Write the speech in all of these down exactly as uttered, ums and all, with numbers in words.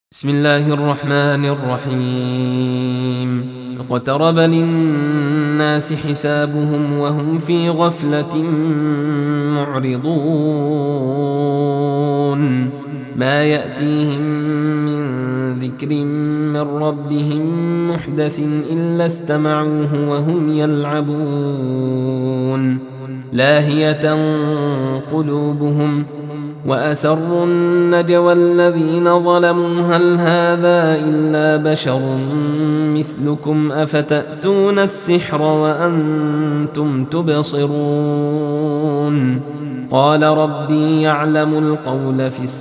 بسم الله الرحمن الرحيم. اقترب للناس حسابهم وهم في غفلة معرضون ما يأتيهم من ذكر من ربهم محدث إلا استمعوه وهم يلعبون لاهية قلوبهم وأسروا النجوى الذين ظلموا هل هذا إلا بشر مثلكم أفتأتون السحر وأنتم تبصرون قال ربي يعلم القول في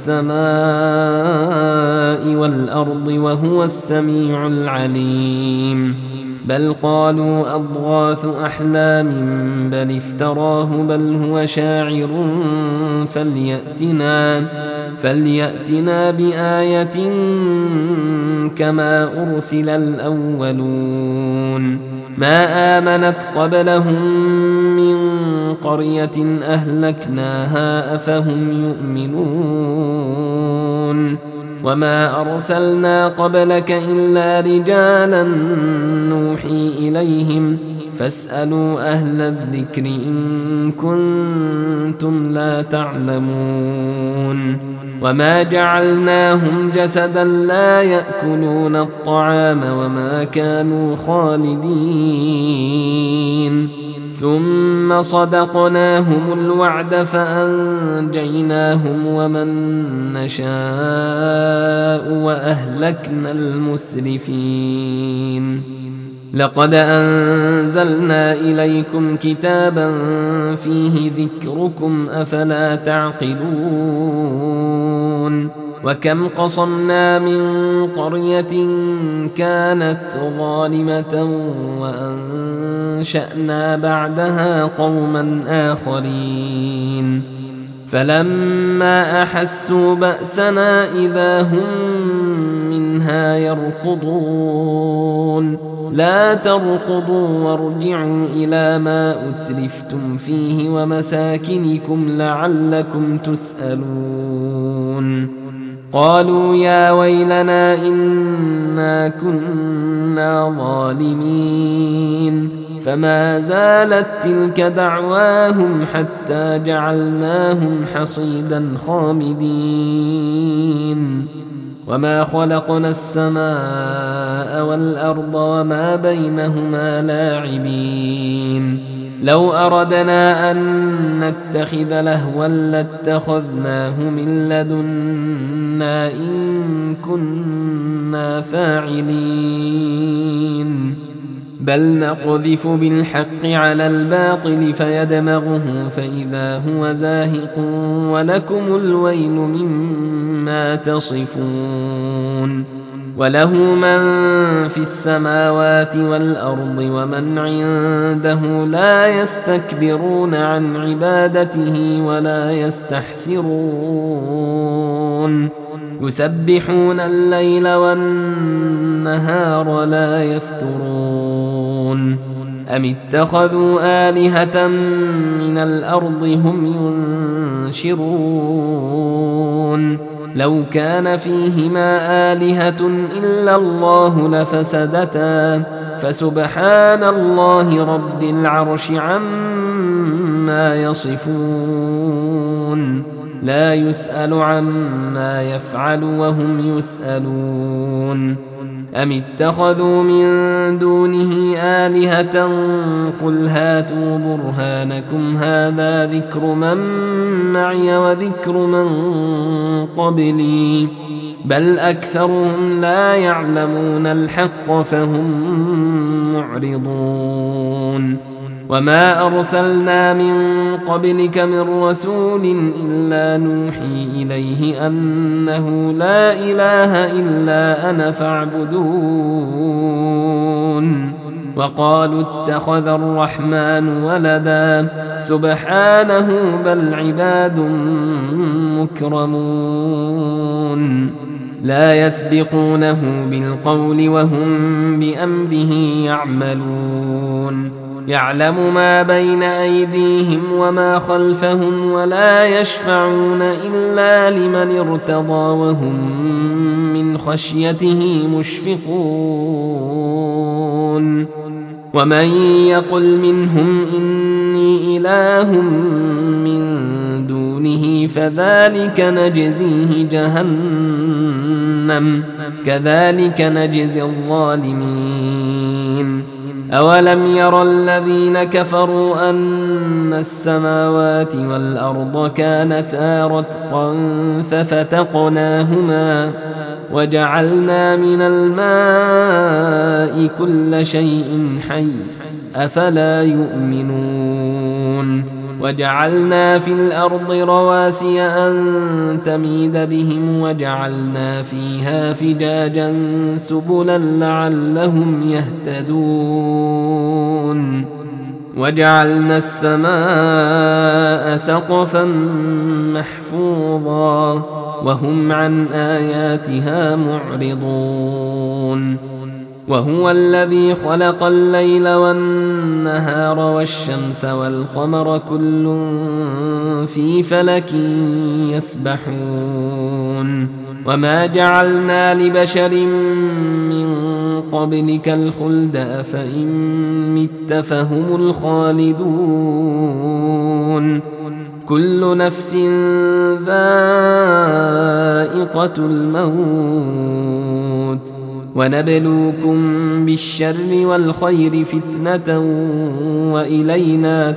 السماء والأرض وهو السميع العليم بل قالوا أضغاث أحلام بل افتراه بل هو شاعر فليأتنا, فليأتنا بآية كما أرسل الأولون ما آمنت قبلهم من قرية أهلكناها أفهم يؤمنون وما أرسلنا قبلك إلا رجالا نوحي إليهم فاسألوا أهل الذكر إن كنتم لا تعلمون وما جعلناهم جسدا لا يأكلون الطعام وما كانوا خالدين ثم صدقناهم الوعد فأنجيناهم ومن نشاء وأهلكنا المسرفين لقد أنزلنا إليكم كتابا فيه ذكركم أفلا تعقلون وكم قصمنا من قرية كانت ظالمة وأنشأنا بعدها قوما آخرين فلما أحسوا بأسنا إذا هم منها يركضون لا تركضوا وارجعوا إلى ما أترفتم فيه ومساكنكم لعلكم تسألون قالوا يا ويلنا إنا كنا ظالمين فما زالت تلك دعواهم حتى جعلناهم حصيدا خامدين وما خلقنا السماء والأرض وما بينهما لاعبين لو أردنا أن نتخذ لهوا لاتخذناه من لدنا إن كنا فاعلين بل نقذف بالحق على الباطل فيدمغه فإذا هو زاهق ولكم الويل مما تصفون وله من في السماوات والأرض ومن عنده لا يستكبرون عن عبادته ولا يستحسرون يسبحون الليل والنهار لا يفترون أم اتخذوا آلهة من الأرض هم ينشرون لو كان فيهما آلهة إلا الله لفسدتا فسبحان الله رب العرش عما يصفون لا يسأل عما يفعل وهم يسألون أم اتخذوا من دونه آلهة قل هاتوا برهانكم هذا ذكر من معي وذكر من قبلي بل أكثرهم لا يعلمون الحق فهم معرضون وما أرسلنا من قبلك من رسول إلا نوحي إليه أنه لا إله إلا أنا فاعبدون وقالوا اتخذ الرحمن ولدا سبحانه بل عباد مكرمون لا يسبقونه بالقول وهم بأمره يعملون يعلم ما بين أيديهم وما خلفهم ولا يشفعون إلا لمن ارتضى وهم من خشيته مشفقون ومن يقل منهم إني إله من دونه فذلك نجزيه جهنم كذلك نجزي الظالمين أولم ير الذين كفروا أن السماوات والأرض كانتا رتقا ففتقناهما وجعلنا من الماء كل شيء حي أفلا يؤمنون وجعلنا في الأرض رواسي أن تميد بهم وجعلنا فيها فجاجا سبلا لعلهم يهتدون وجعلنا السماء سقفا محفوظا وهم عن آياتها معرضون وهو الذي خلق الليل والنهار والشمس والقمر كل في فلك يسبحون وما جعلنا لبشر من قبلك الخلد أفإن مت فهم الخالدون كل نفس ذائقة الموت ونبلوكم بالشر والخير فتنة وإلينا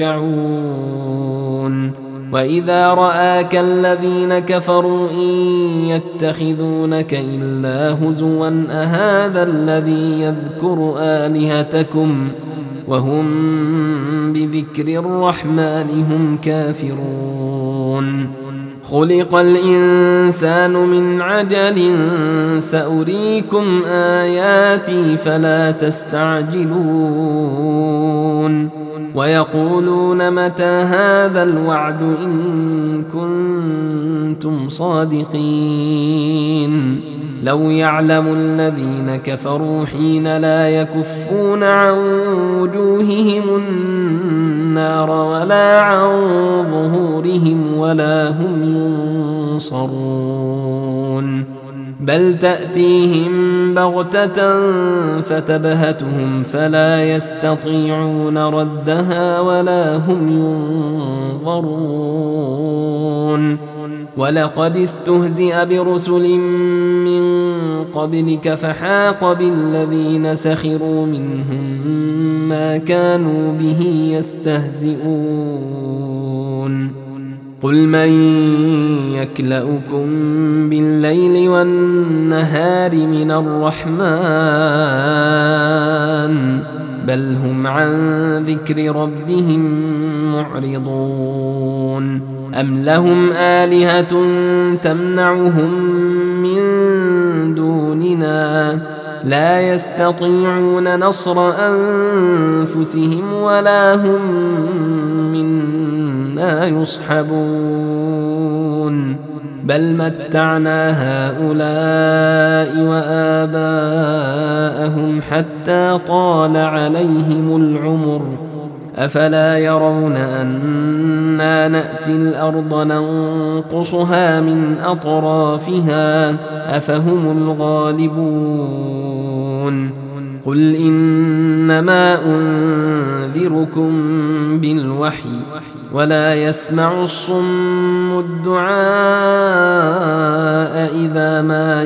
ترجعون وإذا رآك الذين كفروا إن يتخذونك إلا هزوا أهذا الذي يذكر آلهتكم وهم بذكر الرحمن هم كافرون خلق الإنسان من عجل سأريكم آياتي فلا تستعجلون ويقولون متى هذا الوعد إن كنتم صادقين لو يعلم الذين كفروا حين لا يكفون عن وجوههم النار ولا عن ظهورهم ولا هم ينصرون بل تأتيهم بغتة فتبهتهم فلا يستطيعون ردها ولا هم ينظرون ولقد استهزئ برسل من قبلك فحاق بالذين سخروا منهم ما كانوا به يستهزئون قل من يكلؤكم بالليل والنهار من الرحمن بل هم عن ذكر ربهم معرضون أم لهم آلهة تمنعهم من دوننا لا يستطيعون نصر أنفسهم ولا هم منا يصحبون بل متعنا هؤلاء وآباءهم حتى طال عليهم العمر أفلا يرون أنا نأتي الأرض ننقصها من أطرافها أفهم الغالبون قل إنما أنذركم بالوحي ولا يسمع الصم الدعاء إذا ما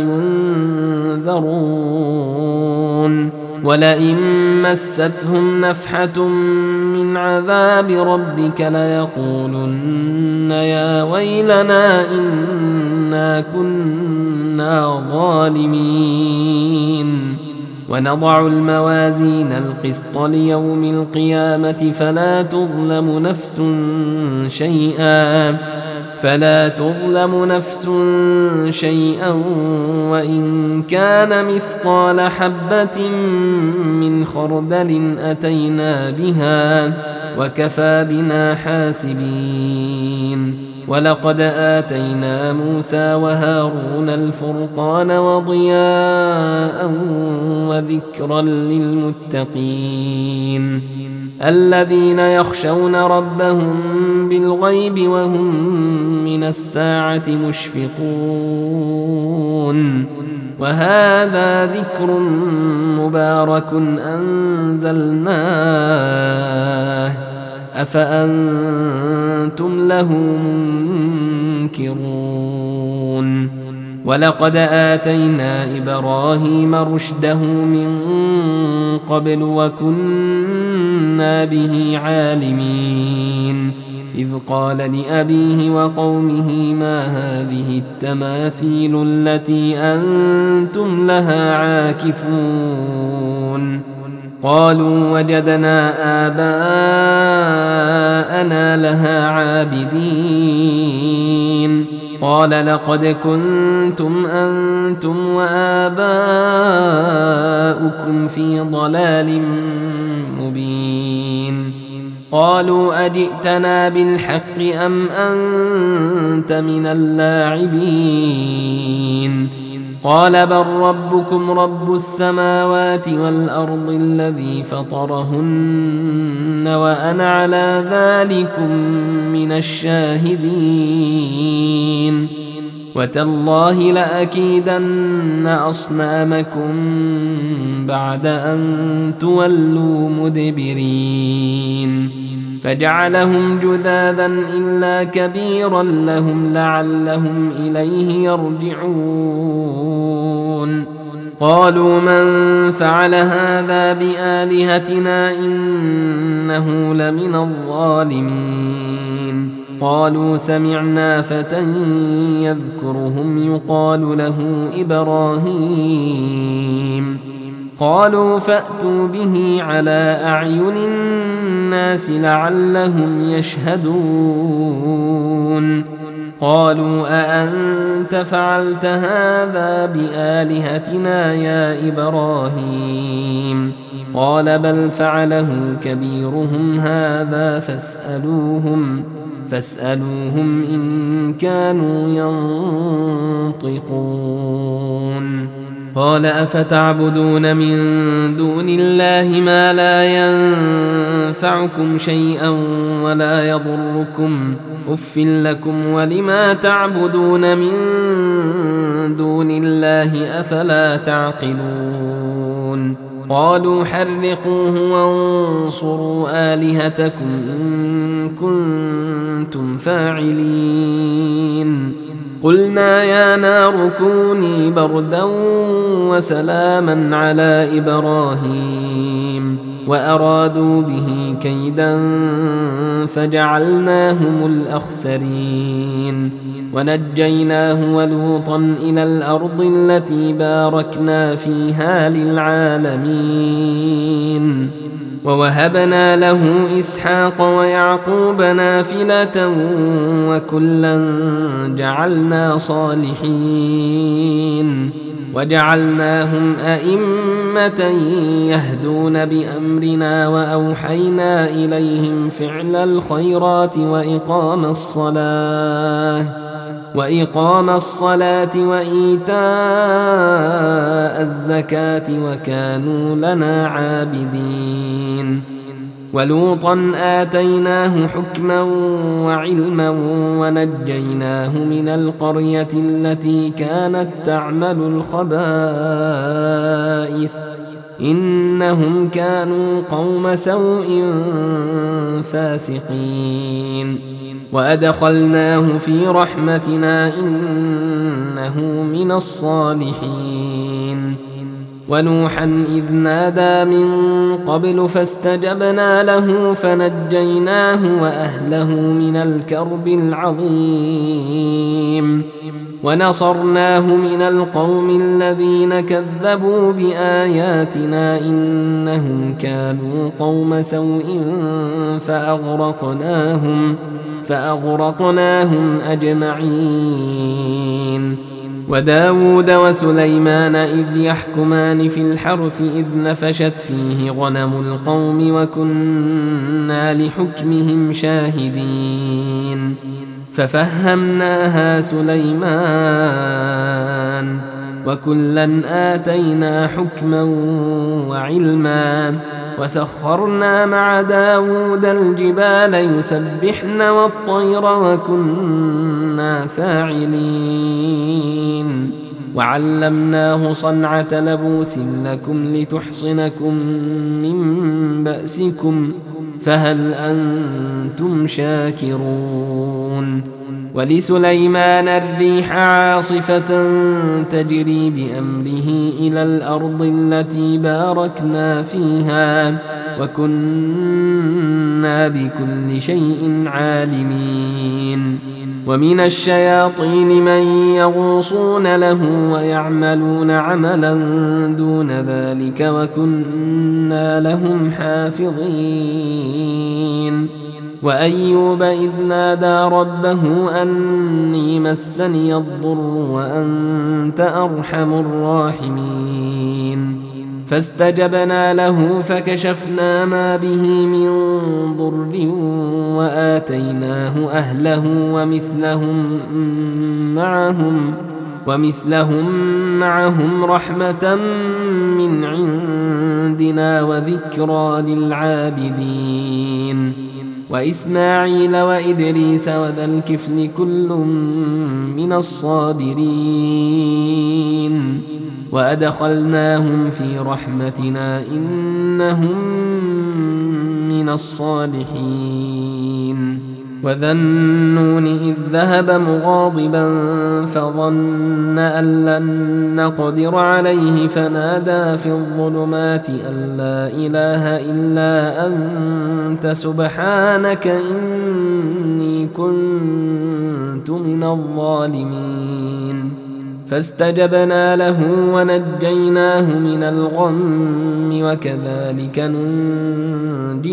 ينذرون ولئن مستهم نفحة من عذاب ربك ليقولن يا ويلنا إنا كنا ظالمين ونضع الموازين القسط ليوم القيامة فلا تظلم نفس شيئا فلا تظلم نفس شيئا وإن كان مثقال حبة من خردل أتينا بها وكفى بنا حاسبين ولقد آتينا موسى وهارون الفرقان وضياء وذكرا للمتقين الذين يخشون ربهم بالغيب وهم من الساعة مشفقون وهذا ذكر مبارك أنزلناه أفأنتم له منكرون ولقد آتينا إبراهيم رشده من قبل وكنا به عالمين إذ قال لأبيه وقومه ما هذه التماثيل التي أنتم لها عاكفون قالوا وجدنا آباءنا لها عابدين قال لقد كنتم أنتم وآباؤكم في ضلال مبين قالوا أجئتنا بالحق أم أنت من اللاعبين قال بل ربكم رب السماوات والأرض الذي فطرهن وأنا على ذلكم من الشاهدين وتالله لأكيدن أصنامكم بعد أن تولوا مدبرين فجعلهم جذاذا إلا كبيرا لهم لعلهم إليه يرجعون قالوا من فعل هذا بآلهتنا إنه لمن الظالمين قالوا سمعنا فتى يذكرهم يقال له إبراهيم قالوا فأتوا به على أعين الناس لعلهم يشهدون قالوا أأنت فعلت هذا بآلهتنا يا إبراهيم قال بل فعله كبيرهم هذا فاسألوهم فاسألوهم إن كانوا ينطقون قال أفتعبدون من دون الله ما لا ينفعكم شيئا ولا يضركم أف لكم ولما تعبدون من دون الله أفلا تعقلون قالوا حرقوه وانصروا آلهتكم إن كنتم فاعلين قلنا يا نار كوني بردا وسلاما على إبراهيم وأرادوا به كيدا فجعلناهم الأخسرين ونجيناه ولوطا إلى الأرض التي باركنا فيها للعالمين ووهبنا له إسحاق ويعقوب نافلة وكلا جعلنا صالحين وجعلناهم أئمة يهدون بأمرنا وأوحينا إليهم فعل الخيرات وإقام الصلاة وإقام الصلاة وإيتاء الزكاة وكانوا لنا عابدين ولوطا آتيناه حكما وعلما ونجيناه من القرية التي كانت تعمل الخبائث إنهم كانوا قوم سوء فاسقين وأدخلناه في رحمتنا إنه من الصالحين ونوحا إذ نادى من قبل فاستجبنا له فنجيناه وأهله من الكرب العظيم ونصرناه من القوم الذين كذبوا بآياتنا إنهم كانوا قوم سوء فأغرقناهم فأغرقناهم أجمعين وداود وسليمان إذ يحكمان في الحرث إذ نفشت فيه غنم القوم وكنا لحكمهم شاهدين ففهمناها سليمان وكلا آتينا حكما وعلما وسخرنا مع داود الجبال يسبحن والطير وكنا فاعلين وعلمناه صنعة لبوس لكم لتحصنكم من بأسكم فهل أنتم شاكرون ولسليمان الريح عاصفة تجري بأمره إلى الأرض التي باركنا فيها وكنا بكل شيء عالمين ومن الشياطين من يغوصون له ويعملون عملا دون ذلك وكنا لهم حافظين وأيوب إذ نادى ربه أني مسني الضر وأنت أرحم الراحمين فاستجبنا له فكشفنا ما به من ضر وآتيناه أهله ومثلهم معهم ومثلهم معهم رحمة من عندنا وذكرى للعابدين وإسماعيل وإدريس وذا الكفل كل من الصابرين وأدخلناهم في رحمتنا إنهم من الصالحين وذا النون إذ ذهب مغاضبا فظن أن لن نقدر عليه فنادى في الظلمات أن لا إله إلا أنت سبحانك إني كنت من الظالمين فاستجبنا له ونجيناه من الغم وكذلك ننجي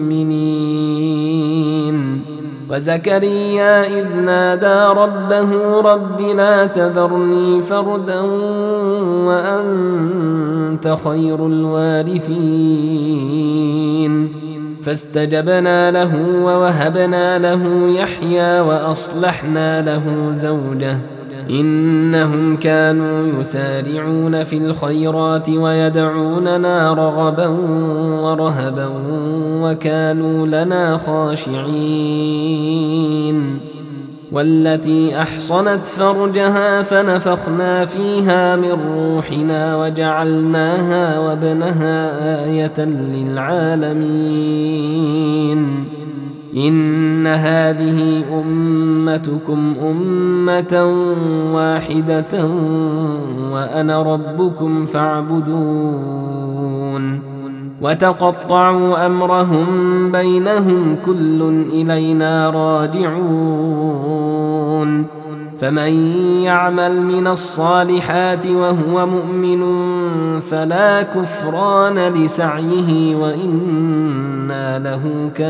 المؤمنين وزكريا إذ نادى ربه رب لا تذرني فردا وأنت خير الوارثين فاستجبنا له ووهبنا له يحيى وأصلحنا له زوجه إنهم كانوا يسارعون في الخيرات ويدعوننا رغبا ورهبا وكانوا لنا خاشعين والتي أحصنت فرجها فنفخنا فيها من روحنا وجعلناها وابنها آية للعالمين إن هذه أمتكم أمة واحدة وأنا ربكم فاعبدون وتقطعوا أمرهم بينهم كل إلينا راجعون فمن يعمل من الصالحات وهو مؤمن فلا كفران لسعيه وإنا له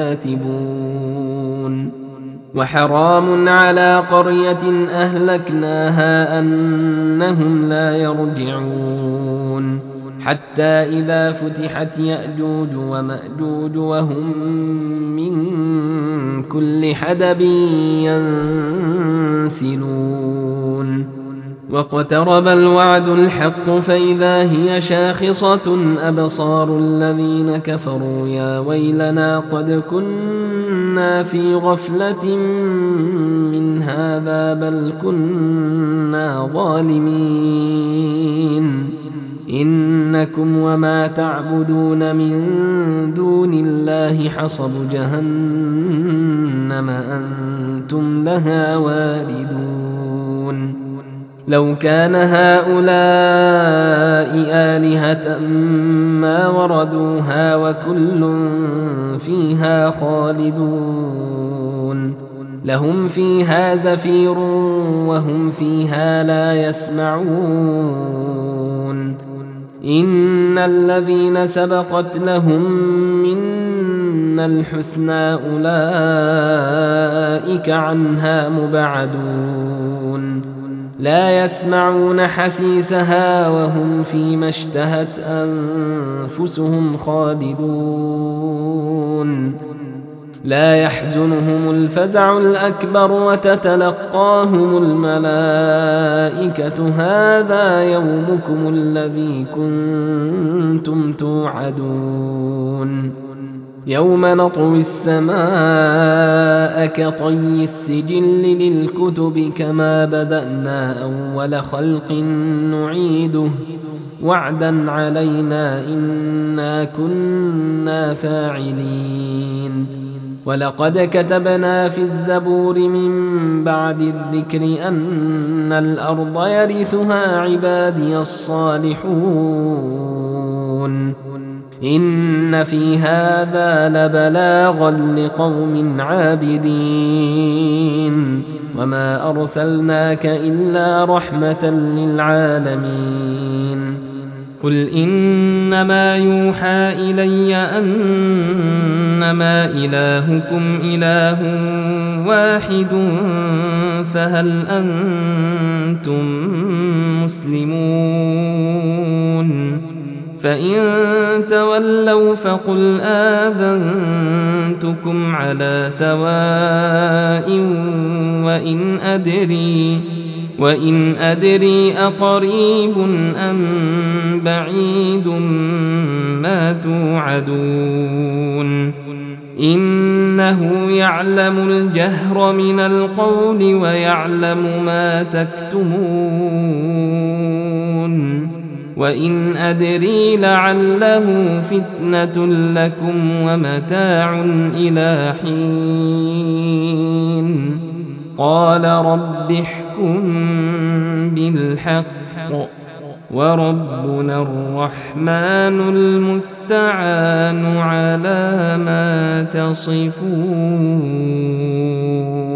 كاتبون وحرام على قرية أهلكناها أنهم لا يرجعون حتى إذا فتحت يأجوج ومأجوج وهم من كل حدب ينسلون واقترب الوعد الحق فإذا هي شاخصة أبصار الذين كفروا يا ويلنا قد كنا في غفلة من هذا بل كنا ظالمين إنكم وما تعبدون من دون الله حصب جهنم أنتم لها واردون لو كان هؤلاء آلهة ما وردوها وكل فيها خالدون لهم فيها زفير وهم فيها لا يسمعون إن الذين سبقت لهم منا الحسنى أولئك عنها مبعدون لا يسمعون حسيسها وهم فيما اشتهت أنفسهم خالدون لا يحزنهم الفزع الأكبر وتتلقاهم الملائكة هذا يومكم الذي كنتم توعدون يوم نطوي السماء كطي السجل للكتب كما بدأنا أول خلق نعيده وعدا علينا إنا كنا فاعلين ولقد كتبنا في الزبور من بعد الذكر أن الأرض يرثها عبادي الصالحون إن في هذا لبلاغا لقوم عابدين وما أرسلناك إلا رحمة للعالمين قل إنما يوحى إلي أنما إلهكم إله واحد فهل أنتم مسلمون فإن تولوا فقل آذنتكم على سواء وإن أدري وإن أدري أقريب أم بعيد ما توعدون إنه يعلم الجهر من القول ويعلم ما تكتمون وإن أدري لعله فتنة لكم ومتاع إلى حين قال رب احكم بالحق وربنا الرحمن المستعان على ما تصفون.